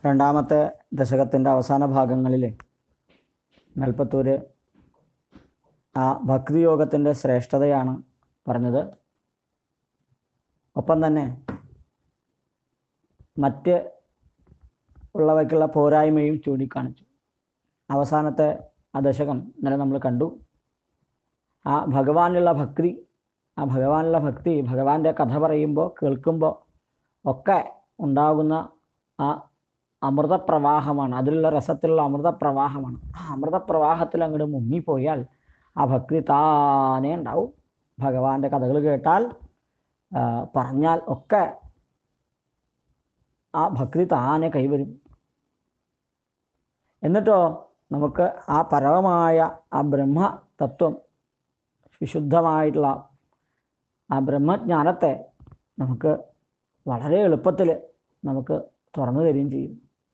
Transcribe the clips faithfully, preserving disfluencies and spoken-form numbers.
രണ്ടാമത്തെ ദശകത്തിൻ്റെ അവസാന ഭാഗങ്ങളിൽ മേൽപ്പത്തൂർ ആ ഭക്തിയോഗത്തിൻ്റെ ശ്രേഷ്ഠതയാണ് പറഞ്ഞത്. ഒപ്പം തന്നെ മറ്റ് ഉള്ളവയ്ക്കുള്ള പോരായ്മയും ചൂണ്ടിക്കാണിച്ചു. അവസാനത്തെ ആ ദശകം ഇന്നലെ നമ്മൾ കണ്ടു. ആ ഭഗവാനുള്ള ഭക്തി ആ ഭഗവാനുള്ള ഭക്തി ഭഗവാന്റെ കഥ പറയുമ്പോൾ കേൾക്കുമ്പോൾ ഒക്കെ ഉണ്ടാകുന്ന ആ അമൃതപ്രവാഹമാണ്. അതിലുള്ള രസത്തിലുള്ള അമൃതപ്രവാഹമാണ്. ആ അമൃതപ്രവാഹത്തിൽ അങ്ങോട്ട് മുങ്ങിപ്പോയാൽ ആ ഭക്തി താനേ ഉണ്ടാവും. ഭഗവാന്റെ കഥകൾ കേട്ടാൽ പറഞ്ഞാൽ ഒക്കെ ആ ഭക്തി താനെ കൈവരും. എന്നിട്ടോ നമുക്ക് ആ പരമമായ ആ ബ്രഹ്മ തത്വം, വിശുദ്ധമായിട്ടുള്ള ആ ബ്രഹ്മജ്ഞാനത്തെ നമുക്ക് വളരെ എളുപ്പത്തിൽ നമുക്ക് തുറന്നു തരികയും ചെയ്യും.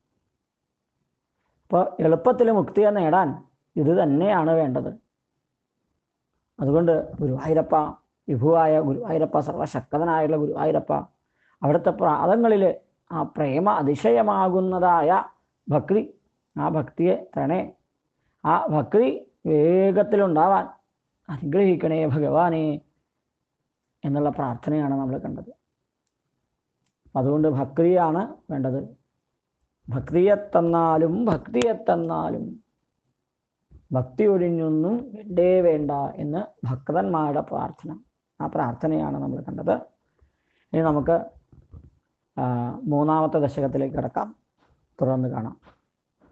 അപ്പോൾ എളുപ്പത്തിൽ മുക്തിയെ നേടാൻ ഇത് തന്നെയാണ് വേണ്ടത്. അതുകൊണ്ട് ഗുരുവായൂരപ്പ, വിഭുവായ ഗുരുവായൂരപ്പ, സർവശക്തനായുള്ള ഗുരുവായൂരപ്പ, അവിടുത്തെ പ്രാതങ്ങളിൽ ആ പ്രേമ അതിശയമാകുന്നതായ ഭക്തി, ആ ഭക്തിയെ തരണേ, ആ ഭക്തി വേഗത്തിലുണ്ടാവാൻ അനുഗ്രഹിക്കണേ ഭഗവാനെ എന്നുള്ള പ്രാർത്ഥനയാണ് നമ്മൾ കണ്ടത്. അതുകൊണ്ട് ഭക്തിയാണ് വേണ്ടത്. ഭക്തിയെ തന്നാലും ഭക്തിയെ തന്നാലും ഭക്തി ഒഴിഞ്ഞൊന്നും വേണ്ടേ വേണ്ട എന്ന് ഭക്തന്മാരുടെ പ്രാർത്ഥന, ആ പ്രാർത്ഥനയാണ് നമ്മൾ കണ്ടത്. ഇനി നമുക്ക് മൂന്നാമത്തെ ദശകത്തിലേക്ക് കിടക്കാം. തുടർന്ന് കാണാം.